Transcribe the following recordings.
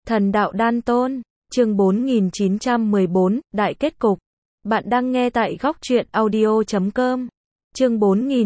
Thần đạo đan tôn, chương 4914, đại kết cục. Bạn đang nghe tại góc truyện audio.com. Chương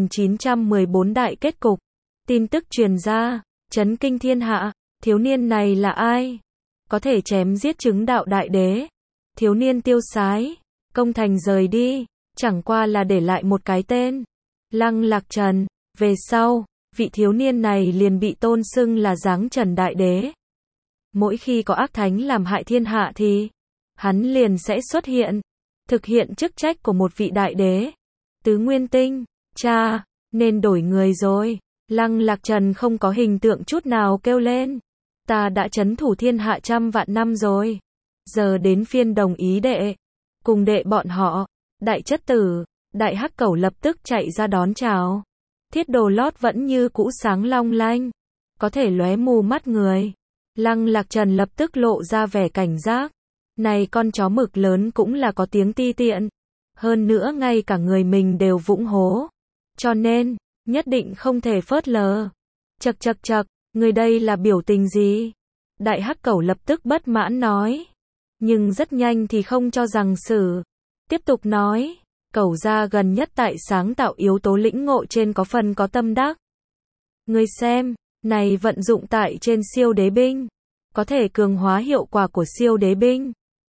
4914 đại kết cục. Tin tức truyền ra, chấn kinh thiên hạ, thiếu niên này là ai? Có thể chém giết chứng đạo đại đế. Thiếu niên tiêu sái, công thành rời đi, chẳng qua là để lại một cái tên. Lăng Lạc Trần, về sau, vị thiếu niên này liền bị tôn xưng là Giáng Trần đại đế. Mỗi khi có ác thánh làm hại thiên hạ thì hắn liền sẽ xuất hiện, thực hiện chức trách của một vị đại đế. Tứ Nguyên Tinh, cha, nên đổi người rồi. Lăng Lạc Trần không có hình tượng chút nào kêu lên. Ta đã trấn thủ thiên hạ trăm vạn năm rồi. Giờ đến phiên đồng ý đệ. Cùng đệ bọn họ, đại chất tử, đại hắc cẩu lập tức chạy ra đón chào. Thiết đồ lót vẫn như cũ sáng long lanh, có thể lóe mù mắt người. Lăng Lạc Trần lập tức lộ ra vẻ cảnh giác. Này con chó mực lớn cũng là có tiếng ti tiện. Hơn nữa ngay cả người mình đều vũng hố. Cho nên, nhất định không thể phớt lờ. Chậc chậc chậc, người đây là biểu tình gì? Đại hắc cẩu lập tức bất mãn nói. Nhưng rất nhanh thì không cho rằng xử. Tiếp tục nói, cẩu gia gần nhất tại sáng tạo yếu tố lĩnh ngộ trên có phần có tâm đắc. Ngươi xem, này vận dụng tại trên siêu đế binh, có thể cường hóa hiệu quả của siêu đế binh.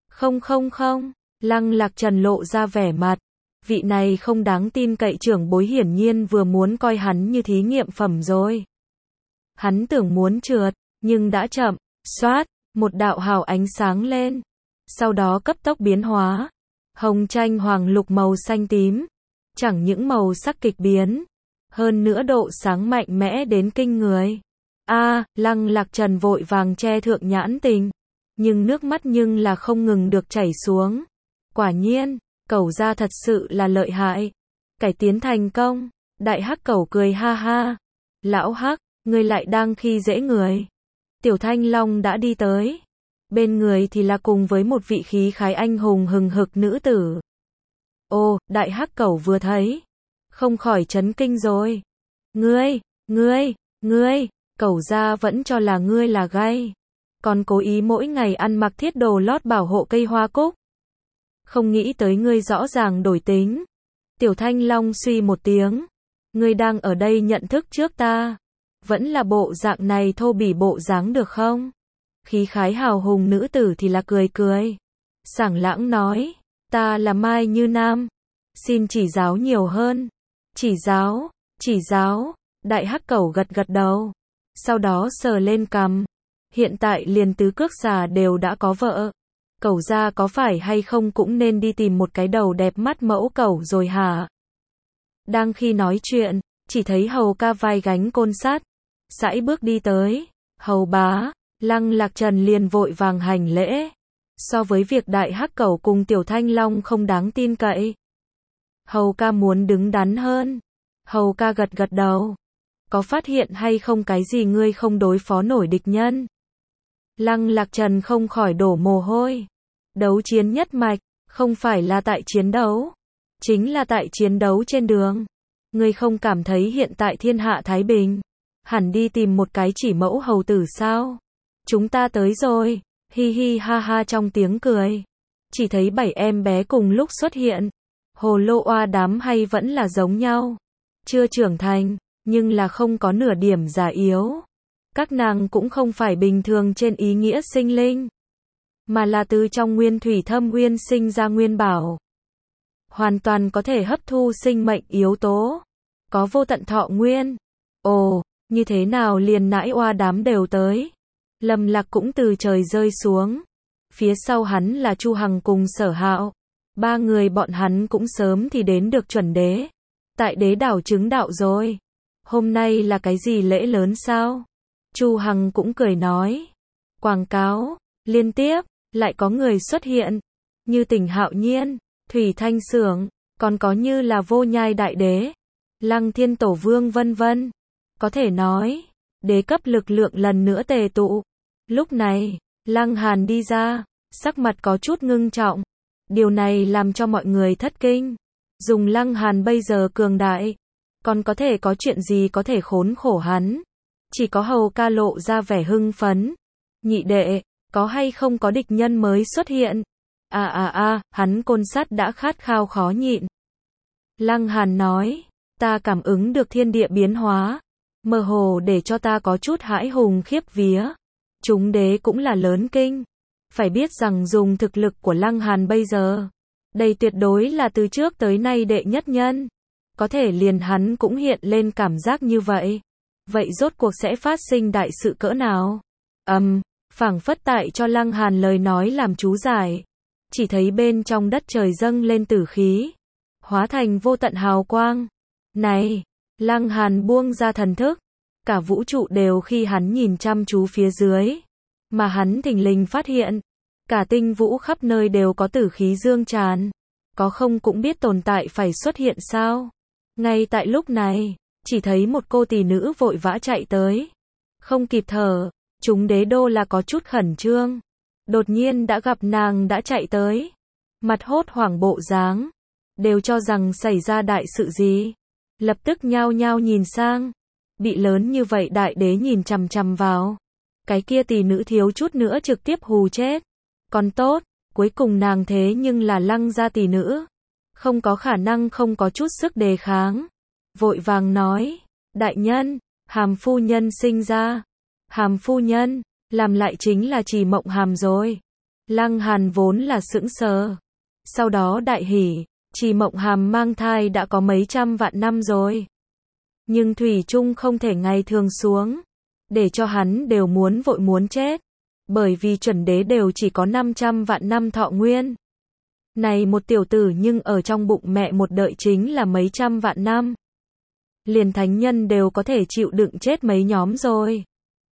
Không, Lăng Lạc Trần lộ ra vẻ mặt. Vị này không đáng tin cậy trưởng bối hiển nhiên vừa muốn coi hắn như thí nghiệm phẩm rồi. Hắn tưởng muốn trượt, nhưng đã chậm. Xoát, một đạo hào ánh sáng lên. Sau đó cấp tốc biến hóa. Hồng tranh hoàng lục màu xanh tím. Chẳng những màu sắc kịch biến, hơn nữa độ sáng mạnh mẽ đến kinh người. Lăng Lạc Trần vội vàng che thượng nhãn tình. Nhưng nước mắt nhưng là không ngừng được chảy xuống. Quả nhiên, cẩu gia thật sự là lợi hại. Cải tiến thành công. Đại hắc cẩu cười ha ha. Lão hắc, ngươi lại đang khi dễ người. Tiểu Thanh Long đã đi tới. Bên người thì là cùng với một vị khí khái anh hùng hừng hực nữ tử. Đại hắc cẩu vừa thấy, không khỏi chấn kinh rồi. Ngươi, cẩu gia vẫn cho là ngươi là gay. Còn cố ý mỗi ngày ăn mặc thiết đồ lót bảo hộ cây hoa cúc. Không nghĩ tới ngươi rõ ràng đổi tính. Tiểu Thanh Long suy một tiếng. Ngươi đang ở đây nhận thức trước ta. Vẫn là bộ dạng này thô bỉ bộ dáng được không? Khí khái hào hùng nữ tử thì là cười. Sảng lãng nói. Ta là Mai Như Nam. Xin chỉ giáo nhiều hơn. Chỉ giáo. Đại hắc cẩu gật đầu. Sau đó sờ lên cằm. Hiện tại liền tứ cước già đều đã có vợ. Cẩu gia có phải hay không cũng nên đi tìm một cái đầu đẹp mắt mẫu cẩu rồi hả? Đang khi nói chuyện, chỉ thấy hầu ca vai gánh côn sắt, sải bước đi tới. Hầu bá, Lăng Lạc Trần liền vội vàng hành lễ. So với việc đại hắc cẩu cùng tiểu Thanh Long không đáng tin cậy, hầu ca muốn đứng đắn hơn. Hầu ca gật đầu. Có phát hiện hay không cái gì ngươi không đối phó nổi địch nhân? Lăng Lạc Trần không khỏi đổ mồ hôi. Đấu chiến nhất mạch, không phải là tại chiến đấu, chính là tại chiến đấu trên đường. Ngươi không cảm thấy hiện tại thiên hạ thái bình, hẳn đi tìm một cái chỉ mẫu hầu tử sao? Chúng ta tới rồi, hi hi ha ha trong tiếng cười. Chỉ thấy 7 em bé cùng lúc xuất hiện. Hồ lô oa đám hay vẫn là giống nhau. Chưa trưởng thành, nhưng là không có nửa điểm già yếu. Các nàng cũng không phải bình thường trên ý nghĩa sinh linh, mà là từ trong nguyên thủy thâm uyên sinh ra nguyên bảo. Hoàn toàn có thể hấp thu sinh mệnh yếu tố. Có vô tận thọ nguyên. Như thế nào liền nãi oa đám đều tới. Lâm Lạc cũng từ trời rơi xuống. Phía sau hắn là Chu Hằng cùng Sở Hạo. 3 người bọn hắn cũng sớm thì đến được chuẩn đế. Tại đế đảo chứng đạo rồi. Hôm nay là cái gì lễ lớn sao? Chu Hằng cũng cười nói. Quảng cáo, liên tiếp, lại có người xuất hiện. Như Tỉnh Hạo Nhiên, Thủy Thanh Xưởng, còn có như là Vô Nhai Đại Đế, Lăng Thiên Tổ Vương vân vân. Có thể nói, đế cấp lực lượng lần nữa tề tụ. Lúc này, Lăng Hàn đi ra, sắc mặt có chút ngưng trọng. Điều này làm cho mọi người thất kinh. Dùng Lăng Hàn bây giờ cường đại, còn có thể có chuyện gì có thể khốn khổ hắn. Chỉ có hầu ca lộ ra vẻ hưng phấn. Nhị đệ, Có hay không có địch nhân mới xuất hiện? Hắn côn sắt đã khát khao khó nhịn. Lăng Hàn nói, ta cảm ứng được thiên địa biến hóa, mơ hồ để cho ta có chút hãi hùng khiếp vía. Chúng đế cũng là lớn kinh. Phải biết rằng dùng thực lực của Lăng Hàn bây giờ, đây tuyệt đối là từ trước tới nay đệ nhất nhân. Có thể liền hắn cũng hiện lên cảm giác như vậy. Vậy rốt cuộc sẽ phát sinh đại sự cỡ nào? Phảng phất tại cho Lăng Hàn lời nói làm chú giải. Chỉ thấy bên trong đất trời dâng lên tử khí, hóa thành vô tận hào quang. Này, Lăng Hàn buông ra thần thức, cả vũ trụ đều khi hắn nhìn chăm chú phía dưới, mà hắn thình lình phát hiện, cả tinh vũ khắp nơi đều có tử khí dương tràn, có không cũng biết tồn tại phải xuất hiện sao. Ngay tại lúc này, chỉ thấy một cô tỷ nữ vội vã chạy tới, không kịp thở, chúng đế đô là có chút khẩn trương. Đột nhiên đã gặp nàng đã chạy tới, mặt hốt hoảng bộ dáng, đều cho rằng xảy ra đại sự gì, lập tức nhao nhao nhìn sang, bị lớn như vậy đại đế nhìn chằm chằm vào, cái kia tỷ nữ thiếu chút nữa trực tiếp hù chết. Còn tốt, cuối cùng nàng thế nhưng là Lăng gia tỷ nữ, không có khả năng không có chút sức đề kháng, vội vàng nói, đại nhân, Hàm phu nhân sinh ra. Hàm phu nhân, làm lại chính là Trì Mộng Hàm rồi. Lăng Hàn vốn là sững sờ, sau đó đại hỉ, Trì Mộng Hàm mang thai đã có mấy trăm vạn năm rồi. Nhưng thủy chung không thể ngày thường xuống, để cho hắn đều muốn vội muốn chết, bởi vì chuẩn đế đều chỉ có 500 vạn năm thọ nguyên. Này một tiểu tử nhưng ở trong bụng mẹ một đợi chính là mấy trăm vạn năm. Liền thánh nhân đều có thể chịu đựng chết mấy nhóm rồi.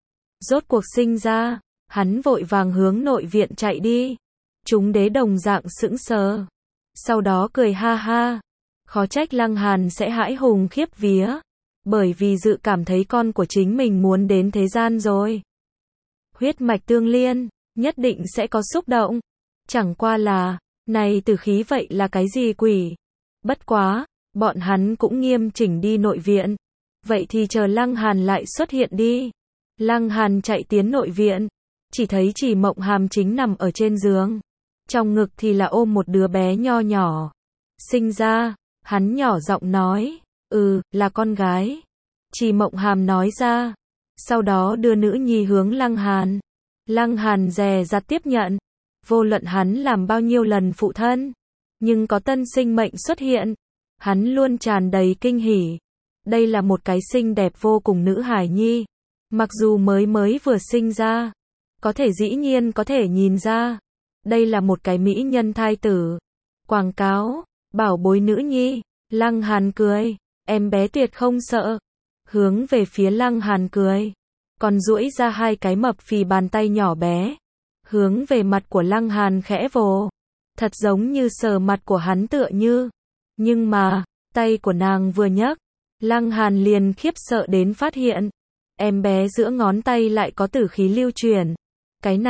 Rốt cuộc sinh ra, hắn vội vàng hướng nội viện chạy đi. Chúng đế đồng dạng sững sờ, sau đó cười ha ha. Khó trách Lăng Hàn sẽ hãi hùng khiếp vía, bởi vì dự cảm thấy con của chính mình muốn đến thế gian rồi. Huyết mạch tương liên, nhất định sẽ có xúc động. Chẳng qua là, này tử khí vậy là cái gì quỷ? Bất quá, bọn hắn cũng nghiêm chỉnh đi nội viện. Vậy thì chờ Lăng Hàn lại xuất hiện đi. Lăng Hàn chạy tiến nội viện, chỉ thấy Trì Mộng Hàm chính nằm ở trên giường, trong ngực thì là ôm một đứa bé nho nhỏ. Sinh ra, hắn nhỏ giọng nói, là con gái. Trì Mộng Hàm nói ra, sau đó đưa nữ nhi hướng Lăng Hàn. Lăng Hàn dè dặt tiếp nhận, vô luận hắn làm bao nhiêu lần phụ thân, nhưng có tân sinh mệnh xuất hiện, hắn luôn tràn đầy kinh hỉ. Đây là một cái xinh đẹp vô cùng nữ hài nhi. Mặc dù mới vừa sinh ra, có thể dĩ nhiên có thể nhìn ra, đây là một cái mỹ nhân thai tử. Quảng cáo, bảo bối nữ nhi. Lăng Hàn cười, em bé tuyệt không sợ. Hướng về phía Lăng Hàn cười, còn duỗi ra hai cái mập phì bàn tay nhỏ bé, hướng về mặt của Lăng Hàn khẽ vồ, thật giống như sờ mặt của hắn tựa như. Nhưng mà, tay của nàng vừa nhấc, Lăng Hàn liền khiếp sợ đến phát hiện, em bé giữa ngón tay lại có tử khí lưu chuyển. Cái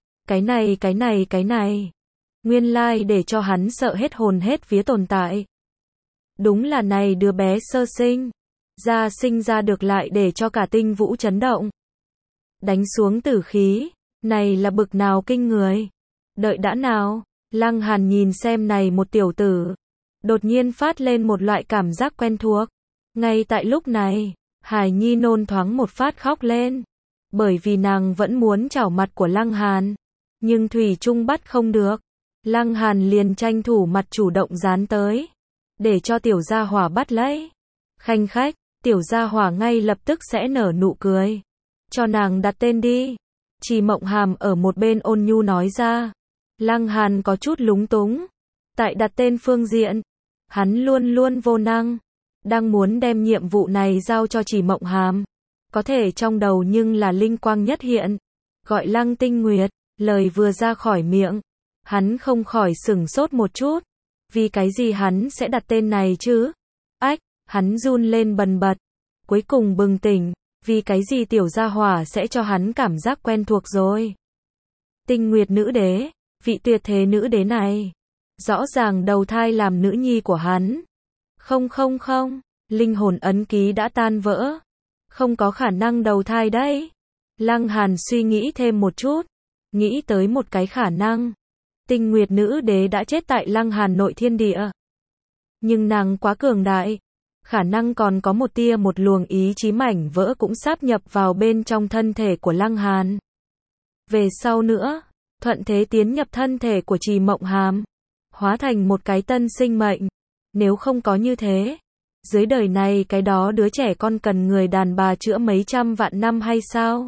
này. Nguyên lai để cho hắn sợ hết hồn hết vía tồn tại. Đúng là này đứa bé sơ sinh, sinh ra được lại để cho cả tinh vũ chấn động. Đánh xuống tử khí, này là bực nào kinh người. Đợi đã nào, Lăng Hàn nhìn xem này một tiểu tử, đột nhiên phát lên một loại cảm giác quen thuộc. Ngay tại lúc này, Hải Nhi nôn thoáng một phát khóc lên, bởi vì nàng vẫn muốn chảo mặt của Lăng Hàn, nhưng thủy chung bắt không được. Lăng Hàn liền tranh thủ mặt chủ động dán tới, để cho tiểu gia hỏa bắt lấy. Khanh khách, tiểu gia hỏa ngay lập tức sẽ nở nụ cười. Cho nàng đặt tên đi. Trì Mộng Hàm ở một bên ôn nhu nói ra. Lăng Hàn có chút lúng túng. Tại đặt tên phương diện, hắn luôn luôn vô năng. Đang muốn đem nhiệm vụ này giao cho Trì Mộng Hàm, có thể trong đầu nhưng là linh quang nhất hiện. Gọi Lăng Tinh Nguyệt, lời vừa ra khỏi miệng, hắn không khỏi sửng sốt một chút. Vì cái gì hắn sẽ đặt tên này chứ? Ách, hắn run lên bần bật. Cuối cùng bừng tỉnh, vì cái gì tiểu gia hỏa sẽ cho hắn cảm giác quen thuộc rồi. Tinh Nguyệt nữ đế, vị tuyệt thế nữ đế này, rõ ràng đầu thai làm nữ nhi của hắn. Không, linh hồn ấn ký đã tan vỡ. Không có khả năng đầu thai đấy. Lăng Hàn suy nghĩ thêm một chút, nghĩ tới một cái khả năng. Tinh Nguyệt Nữ Đế đã chết tại Lăng Hàn nội thiên địa. Nhưng nàng quá cường đại. Khả năng còn có một luồng ý chí mảnh vỡ cũng sáp nhập vào bên trong thân thể của Lăng Hàn. Về sau nữa, thuận thế tiến nhập thân thể của Trì Mộng Hàm, hóa thành một cái tân sinh mệnh. Nếu không có như thế, dưới đời này cái đó đứa trẻ con cần người đàn bà chữa mấy trăm vạn năm hay sao?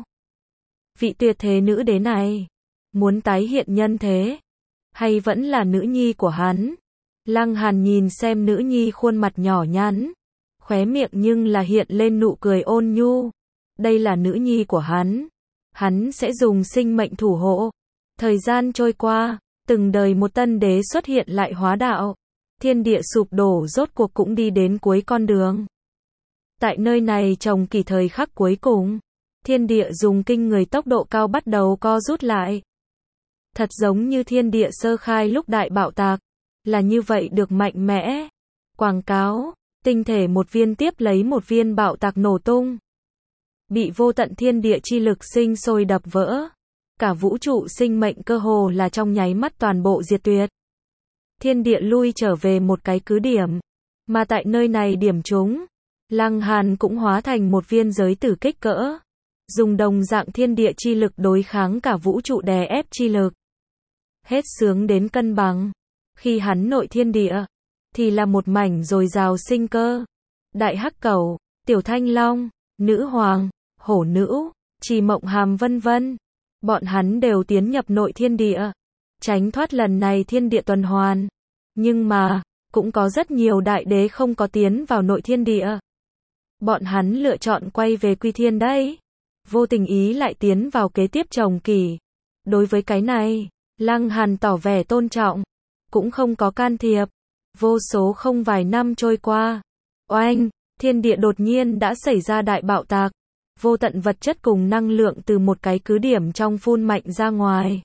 Vị tuyệt thế nữ đế này, muốn tái hiện nhân thế, hay vẫn là nữ nhi của hắn? Lăng Hàn nhìn xem nữ nhi khuôn mặt nhỏ nhắn, khóe miệng nhưng là hiện lên nụ cười ôn nhu. Đây là nữ nhi của hắn sẽ dùng sinh mệnh thủ hộ. Thời gian trôi qua, từng đời một tân đế xuất hiện lại hóa đạo. Thiên địa sụp đổ rốt cuộc cũng đi đến cuối con đường. Tại nơi này trồng kỳ thời khắc cuối cùng, thiên địa dùng kinh người tốc độ cao bắt đầu co rút lại. Thật giống như thiên địa sơ khai lúc đại bạo tạc, là như vậy được mạnh mẽ. Quảng cáo, tinh thể một viên tiếp lấy một viên bạo tạc nổ tung. Bị vô tận thiên địa chi lực sinh sôi đập vỡ. Cả vũ trụ sinh mệnh cơ hồ là trong nháy mắt toàn bộ diệt tuyệt. Thiên địa lui trở về một cái cứ điểm. Mà tại nơi này điểm chúng, Lăng Hàn cũng hóa thành một viên giới tử kích cỡ. Dùng đồng dạng thiên địa chi lực đối kháng cả vũ trụ đè ép chi lực. Hết sướng đến cân bằng. Khi hắn nội thiên địa, thì là một mảnh dồi dào sinh cơ. Đại Hắc Cẩu, Tiểu Thanh Long, Nữ Hoàng, Hổ Nữ, Trì Mộng Hàm vân vân. Bọn hắn đều tiến nhập nội thiên địa, tránh thoát lần này thiên địa tuần hoàn. Nhưng mà, cũng có rất nhiều đại đế không có tiến vào nội thiên địa. Bọn hắn lựa chọn quay về quy thiên đấy. Vô tình ý lại tiến vào kế tiếp trồng kỳ. Đối với cái này, Lăng Hàn tỏ vẻ tôn trọng, cũng không có can thiệp. Vô số không vài năm trôi qua. Oanh, thiên địa đột nhiên đã xảy ra đại bạo tạc. Vô tận vật chất cùng năng lượng từ một cái cứ điểm trong phun mạnh ra ngoài.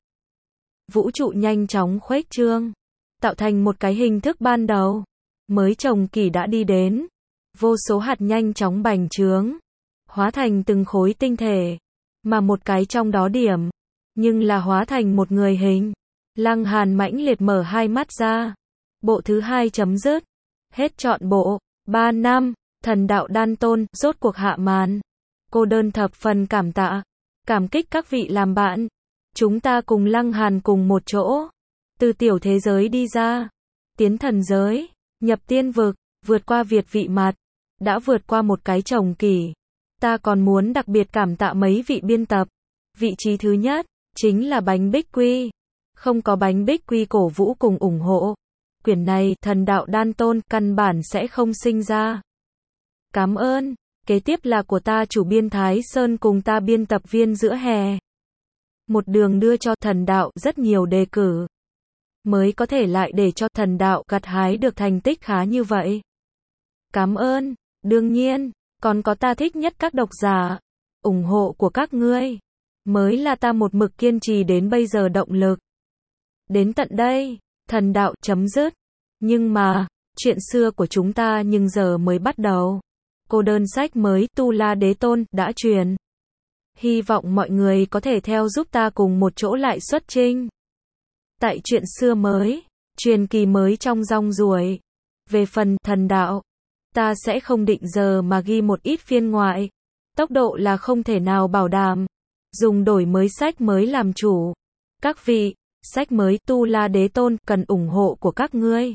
Vũ trụ nhanh chóng khuếch trương, tạo thành một cái hình thức ban đầu. Mới trồng kỳ đã đi đến. Vô số hạt nhanh chóng bành trướng, hóa thành từng khối tinh thể. Mà một cái trong đó điểm, nhưng là hóa thành một người hình. Lăng Hàn mãnh liệt mở hai mắt ra. Bộ thứ 2 chấm dứt. Hết trọn bộ. 3 năm, thần đạo đan tôn, rốt cuộc hạ màn. Cô đơn thập phần cảm tạ. Cảm kích các vị làm bạn. Chúng ta cùng Lăng Hàn cùng một chỗ. Từ tiểu thế giới đi ra. Tiến thần giới. Nhập tiên vực. Vượt qua việt vị mặt. Đã vượt qua một cái trồng kỳ. Ta còn muốn đặc biệt cảm tạ mấy vị biên tập. Vị trí thứ nhất, chính là bánh bích quy. Không có bánh bích quy cổ vũ cùng ủng hộ. Quyển này, thần đạo đan tôn, căn bản sẽ không sinh ra. Cảm ơn. Kế tiếp là của ta chủ biên Thái Sơn cùng ta biên tập viên Giữa Hè. Một đường đưa cho thần đạo rất nhiều đề cử. Mới có thể lại để cho thần đạo gặt hái được thành tích khá như vậy. Cảm ơn. Đương nhiên, còn có ta thích nhất các độc giả. Ủng hộ của các ngươi mới là ta một mực kiên trì đến bây giờ động lực. Đến tận đây, thần đạo chấm dứt. Nhưng mà, chuyện xưa của chúng ta nhưng giờ mới bắt đầu. Cô đơn sách mới Tu La Đế Tôn đã truyền. Hy vọng mọi người có thể theo giúp ta cùng một chỗ lại xuất chinh. Tại chuyện xưa mới, truyền kỳ mới trong rong ruổi. Về phần thần đạo, ta sẽ không định giờ mà ghi một ít phiên ngoại. Tốc độ là không thể nào bảo đảm. Dùng đổi mới sách mới làm chủ. Các vị, sách mới Tu La Đế Tôn cần ủng hộ của các ngươi.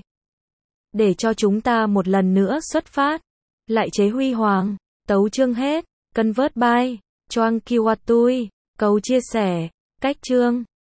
Để cho chúng ta một lần nữa xuất phát. Lại chế huy hoàng. Tấu chương hết. Convert by. Choang Kiwatui. Cầu chia sẻ. Cách chương.